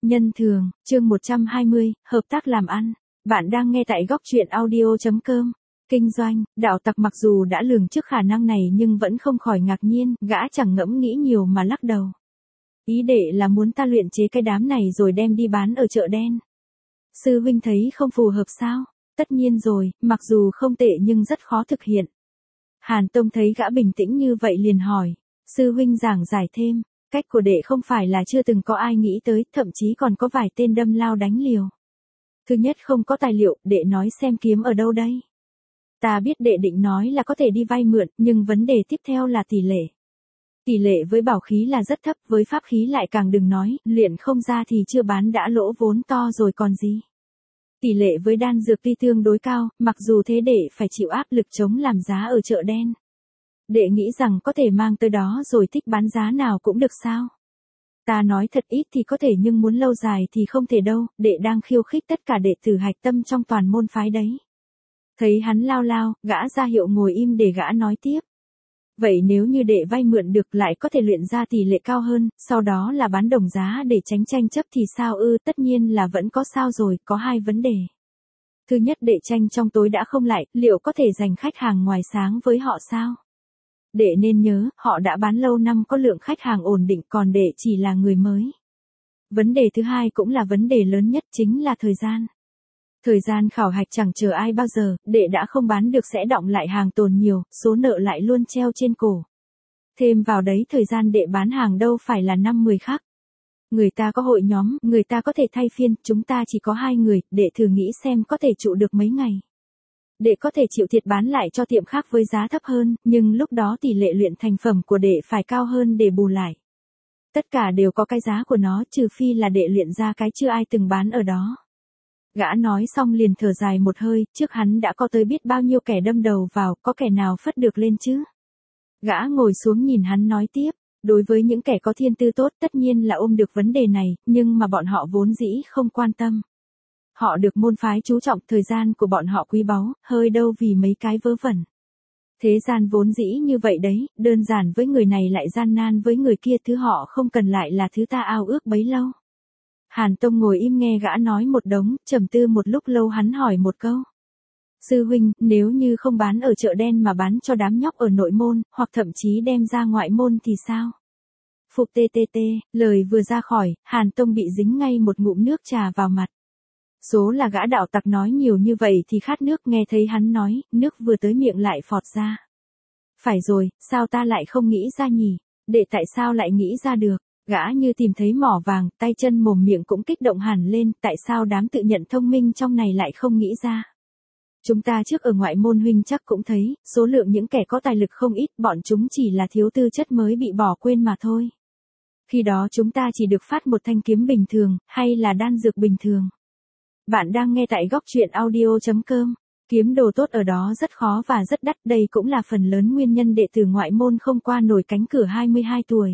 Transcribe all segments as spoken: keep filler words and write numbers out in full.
Nhân thường, chương một trăm hai mươi, hợp tác làm ăn. Bạn đang nghe tại góc truyện audio chấm com. Kinh doanh, đạo tặc mặc dù đã lường trước khả năng này nhưng vẫn không khỏi ngạc nhiên, gã chẳng ngẫm nghĩ nhiều mà lắc đầu. Ý đệ là muốn ta luyện chế cái đám này rồi đem đi bán ở chợ đen. Sư huynh thấy không phù hợp sao? Tất nhiên rồi, mặc dù không tệ nhưng rất khó thực hiện. Hàn Tông thấy gã bình tĩnh như vậy liền hỏi. Sư huynh giảng giải thêm. Cách của đệ không phải là chưa từng có ai nghĩ tới, thậm chí còn có vài tên đâm lao đánh liều. Thứ nhất không có tài liệu, đệ nói xem kiếm ở đâu đây. Ta biết đệ định nói là có thể đi vay mượn, nhưng vấn đề tiếp theo là tỷ lệ. Tỷ lệ với bảo khí là rất thấp, với pháp khí lại càng đừng nói, luyện không ra thì chưa bán đã lỗ vốn to rồi còn gì. Tỷ lệ với đan dược tuy tương đối cao, mặc dù thế đệ phải chịu áp lực chống làm giá ở chợ đen. Đệ nghĩ rằng có thể mang tới đó rồi thích bán giá nào cũng được sao? Ta nói thật ít thì có thể nhưng muốn lâu dài thì không thể đâu, đệ đang khiêu khích tất cả đệ tử hạch tâm trong toàn môn phái đấy. Thấy hắn lao lao, gã ra hiệu ngồi im để gã nói tiếp. Vậy nếu như đệ vay mượn được lại có thể luyện ra tỷ lệ cao hơn, sau đó là bán đồng giá để tránh tranh chấp thì sao ư? Tất nhiên là vẫn có sao rồi, có hai vấn đề. Thứ nhất, đệ tranh trong tối đã không lại, liệu có thể giành khách hàng ngoài sáng với họ sao? Đệ nên nhớ, họ đã bán lâu năm có lượng khách hàng ổn định, còn đệ chỉ là người mới. Vấn đề thứ hai cũng là vấn đề lớn nhất, chính là thời gian. Thời gian khảo hạch chẳng chờ ai bao giờ, đệ đã không bán được sẽ đọng lại hàng tồn nhiều, số nợ lại luôn treo trên cổ. Thêm vào đấy thời gian đệ bán hàng đâu phải là năm mười khắc. Người ta có hội nhóm, người ta có thể thay phiên, chúng ta chỉ có hai người, đệ thử nghĩ xem có thể trụ được mấy ngày. Đệ có thể chịu thiệt bán lại cho tiệm khác với giá thấp hơn, nhưng lúc đó tỷ lệ luyện thành phẩm của đệ phải cao hơn để bù lại. Tất cả đều có cái giá của nó, trừ phi là đệ luyện ra cái chưa ai từng bán ở đó. Gã nói xong liền thở dài một hơi, trước hắn đã có tới biết bao nhiêu kẻ đâm đầu vào, có kẻ nào phất được lên chứ? Gã ngồi xuống nhìn hắn nói tiếp, đối với những kẻ có thiên tư tốt tất nhiên là ôm được vấn đề này, nhưng mà bọn họ vốn dĩ không quan tâm. Họ được môn phái chú trọng, thời gian của bọn họ quý báu, hơi đâu vì mấy cái vớ vẩn. Thế gian vốn dĩ như vậy đấy, đơn giản với người này lại gian nan với người kia, thứ họ không cần lại là thứ ta ao ước bấy lâu. Hàn Tông ngồi im nghe gã nói một đống, trầm tư một lúc lâu hắn hỏi một câu. Sư huynh, nếu như không bán ở chợ đen mà bán cho đám nhóc ở nội môn, hoặc thậm chí đem ra ngoại môn thì sao? Phục tê tê tê, lời vừa ra khỏi, Hàn Tông bị dính ngay một ngụm nước trà vào mặt. Số là gã đạo tặc nói nhiều như vậy thì khát nước, nghe thấy hắn nói, nước vừa tới miệng lại phọt ra. Phải rồi, sao ta lại không nghĩ ra nhỉ? Đệ tại sao lại nghĩ ra được? Gã như tìm thấy mỏ vàng, tay chân mồm miệng cũng kích động hẳn lên, tại sao đám tự nhận thông minh trong này lại không nghĩ ra? Chúng ta trước ở ngoại môn huynh chắc cũng thấy, số lượng những kẻ có tài lực không ít, bọn chúng chỉ là thiếu tư chất mới bị bỏ quên mà thôi. Khi đó chúng ta chỉ được phát một thanh kiếm bình thường, hay là đan dược bình thường. Bạn đang nghe tại góc truyện audio chấm com. Kiếm đồ tốt ở đó rất khó và rất đắt, đây cũng là phần lớn nguyên nhân đệ tử ngoại môn không qua nổi cánh cửa hai mươi hai tuổi.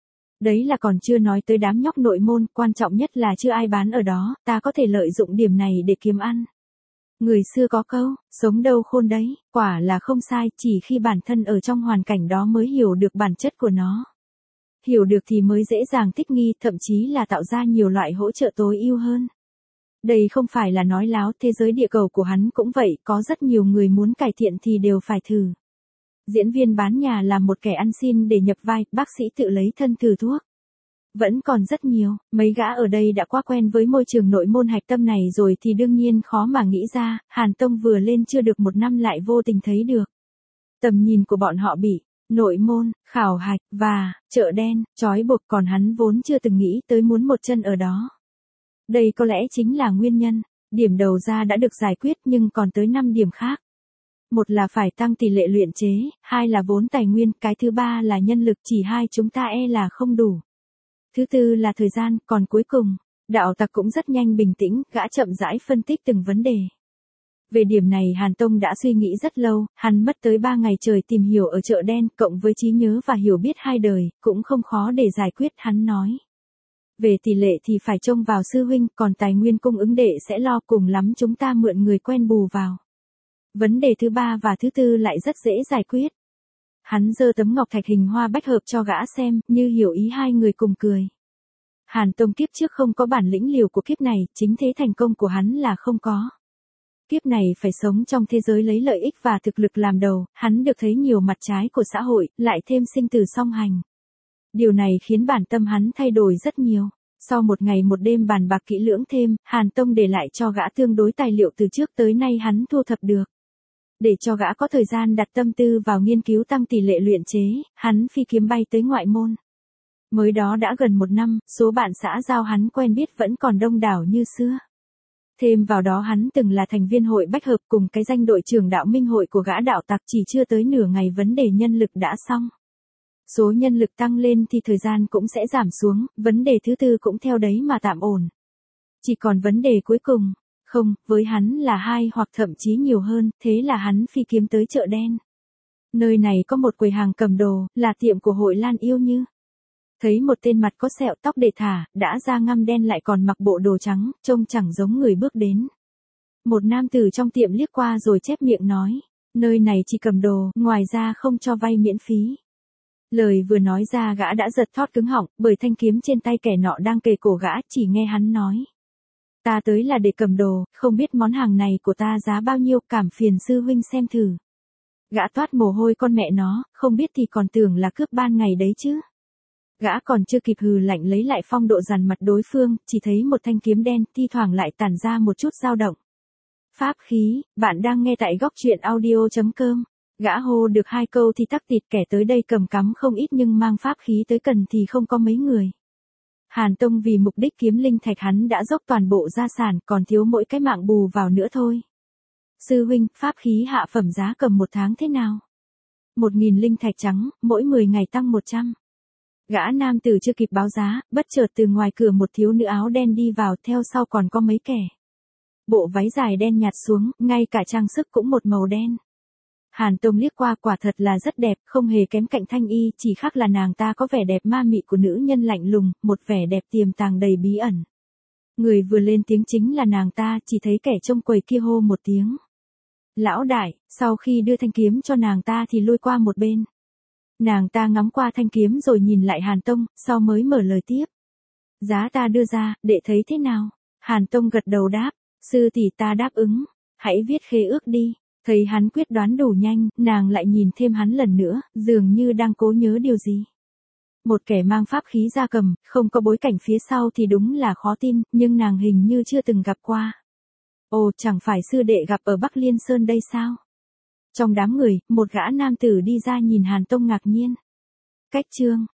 Đấy là còn chưa nói tới đám nhóc nội môn, quan trọng nhất là chưa ai bán ở đó, ta có thể lợi dụng điểm này để kiếm ăn. Người xưa có câu, sống đâu khôn đấy, quả là không sai, chỉ khi bản thân ở trong hoàn cảnh đó mới hiểu được bản chất của nó. Hiểu được thì mới dễ dàng thích nghi, thậm chí là tạo ra nhiều loại hỗ trợ tối ưu hơn. Đây không phải là nói láo, thế giới địa cầu của hắn cũng vậy, có rất nhiều người muốn cải thiện thì đều phải thử. Diễn viên bán nhà là một kẻ ăn xin để nhập vai, bác sĩ tự lấy thân thử thuốc. Vẫn còn rất nhiều, mấy gã ở đây đã quá quen với môi trường nội môn hạch tâm này rồi thì đương nhiên khó mà nghĩ ra, Hàn Tông vừa lên chưa được một năm lại vô tình thấy được. Tầm nhìn của bọn họ bị nội môn, khảo hạch, và chợ đen, trói buộc, còn hắn vốn chưa từng nghĩ tới muốn một chân ở đó. Đây có lẽ chính là nguyên nhân, điểm đầu ra đã được giải quyết nhưng còn tới năm điểm khác. Một là phải tăng tỷ lệ luyện chế, hai là vốn tài nguyên, cái thứ ba là nhân lực, chỉ hai chúng ta e là không đủ. Thứ tư là thời gian, còn cuối cùng, đạo tặc cũng rất nhanh bình tĩnh, gã chậm rãi phân tích từng vấn đề. Về điểm này Hàn Tông đã suy nghĩ rất lâu, hắn mất tới ba ngày trời tìm hiểu ở chợ đen, cộng với trí nhớ và hiểu biết hai đời, cũng không khó để giải quyết, hắn nói. Về tỷ lệ thì phải trông vào sư huynh, còn tài nguyên cung ứng đệ sẽ lo, cùng lắm chúng ta mượn người quen bù vào. Vấn đề thứ ba và thứ tư lại rất dễ giải quyết. Hắn giơ tấm ngọc thạch hình hoa bách hợp cho gã xem, như hiểu ý hai người cùng cười. Hàn Tông kiếp trước không có bản lĩnh liều của kiếp này, chính thế thành công của hắn là không có. Kiếp này phải sống trong thế giới lấy lợi ích và thực lực làm đầu, hắn được thấy nhiều mặt trái của xã hội, lại thêm sinh tử song hành. Điều này khiến bản tâm hắn thay đổi rất nhiều. Sau một ngày một đêm bàn bạc kỹ lưỡng thêm, Hàn Tông để lại cho gã tương đối tài liệu từ trước tới nay hắn thu thập được. Để cho gã có thời gian đặt tâm tư vào nghiên cứu tăng tỷ lệ luyện chế, hắn phi kiếm bay tới ngoại môn. Mới đó đã gần một năm, số bạn xã giao hắn quen biết vẫn còn đông đảo như xưa. Thêm vào đó hắn từng là thành viên hội bách hợp cùng cái danh đội trưởng đạo minh hội của gã đạo tặc, chỉ chưa tới nửa ngày vấn đề nhân lực đã xong. Số nhân lực tăng lên thì thời gian cũng sẽ giảm xuống, vấn đề thứ tư cũng theo đấy mà tạm ổn. Chỉ còn vấn đề cuối cùng, không, với hắn là hai hoặc thậm chí nhiều hơn, thế là hắn phi kiếm tới chợ đen. Nơi này có một quầy hàng cầm đồ, là tiệm của hội Lan Yêu Như. Thấy một tên mặt có sẹo tóc để thả, đã da ngăm đen lại còn mặc bộ đồ trắng, trông chẳng giống người bước đến. Một nam tử trong tiệm liếc qua rồi chép miệng nói, nơi này chỉ cầm đồ, ngoài ra không cho vay miễn phí. Lời vừa nói ra gã đã giật thót cứng họng, bởi thanh kiếm trên tay kẻ nọ đang kề cổ gã, chỉ nghe hắn nói. Ta tới là để cầm đồ, không biết món hàng này của ta giá bao nhiêu, cảm phiền sư huynh xem thử. Gã toát mồ hôi con mẹ nó, không biết thì còn tưởng là cướp ban ngày đấy chứ. Gã còn chưa kịp hừ lạnh lấy lại phong độ dằn mặt đối phương, chỉ thấy một thanh kiếm đen, thi thoảng lại tản ra một chút dao động. Pháp khí, bạn đang nghe tại góc truyện audio chấm com. Gã hô được hai câu thì tắc tịt, kẻ tới đây cầm cắm không ít nhưng mang pháp khí tới cần thì không có mấy người. Hàn Tông vì mục đích kiếm linh thạch hắn đã dốc toàn bộ gia sản, còn thiếu mỗi cái mạng bù vào nữa thôi. Sư huynh, pháp khí hạ phẩm giá cầm một tháng thế nào? Một nghìn linh thạch trắng, mỗi mười ngày tăng một trăm. Gã nam tử chưa kịp báo giá, bất chợt từ ngoài cửa một thiếu nữ áo đen đi vào, theo sau còn có mấy kẻ. Bộ váy dài đen nhạt xuống, ngay cả trang sức cũng một màu đen. Hàn Tông liếc qua, quả thật là rất đẹp, không hề kém cạnh Thanh Y, chỉ khác là nàng ta có vẻ đẹp ma mị của nữ nhân lạnh lùng, một vẻ đẹp tiềm tàng đầy bí ẩn. Người vừa lên tiếng chính là nàng ta, chỉ thấy kẻ trông quầy kia hô một tiếng. Lão đại, sau khi đưa thanh kiếm cho nàng ta thì lui qua một bên. Nàng ta ngắm qua thanh kiếm rồi nhìn lại Hàn Tông, sau mới mở lời tiếp. Giá ta đưa ra, để thấy thế nào? Hàn Tông gật đầu đáp, sư tỷ ta đáp ứng, hãy viết khế ước đi. Thấy hắn quyết đoán đủ nhanh, nàng lại nhìn thêm hắn lần nữa, dường như đang cố nhớ điều gì. Một kẻ mang pháp khí gia cầm, không có bối cảnh phía sau thì đúng là khó tin, nhưng nàng hình như chưa từng gặp qua. Ồ, chẳng phải sư đệ gặp ở Bắc Liên Sơn đây sao? Trong đám người, một gã nam tử đi ra nhìn Hàn Tông ngạc nhiên. Cách chương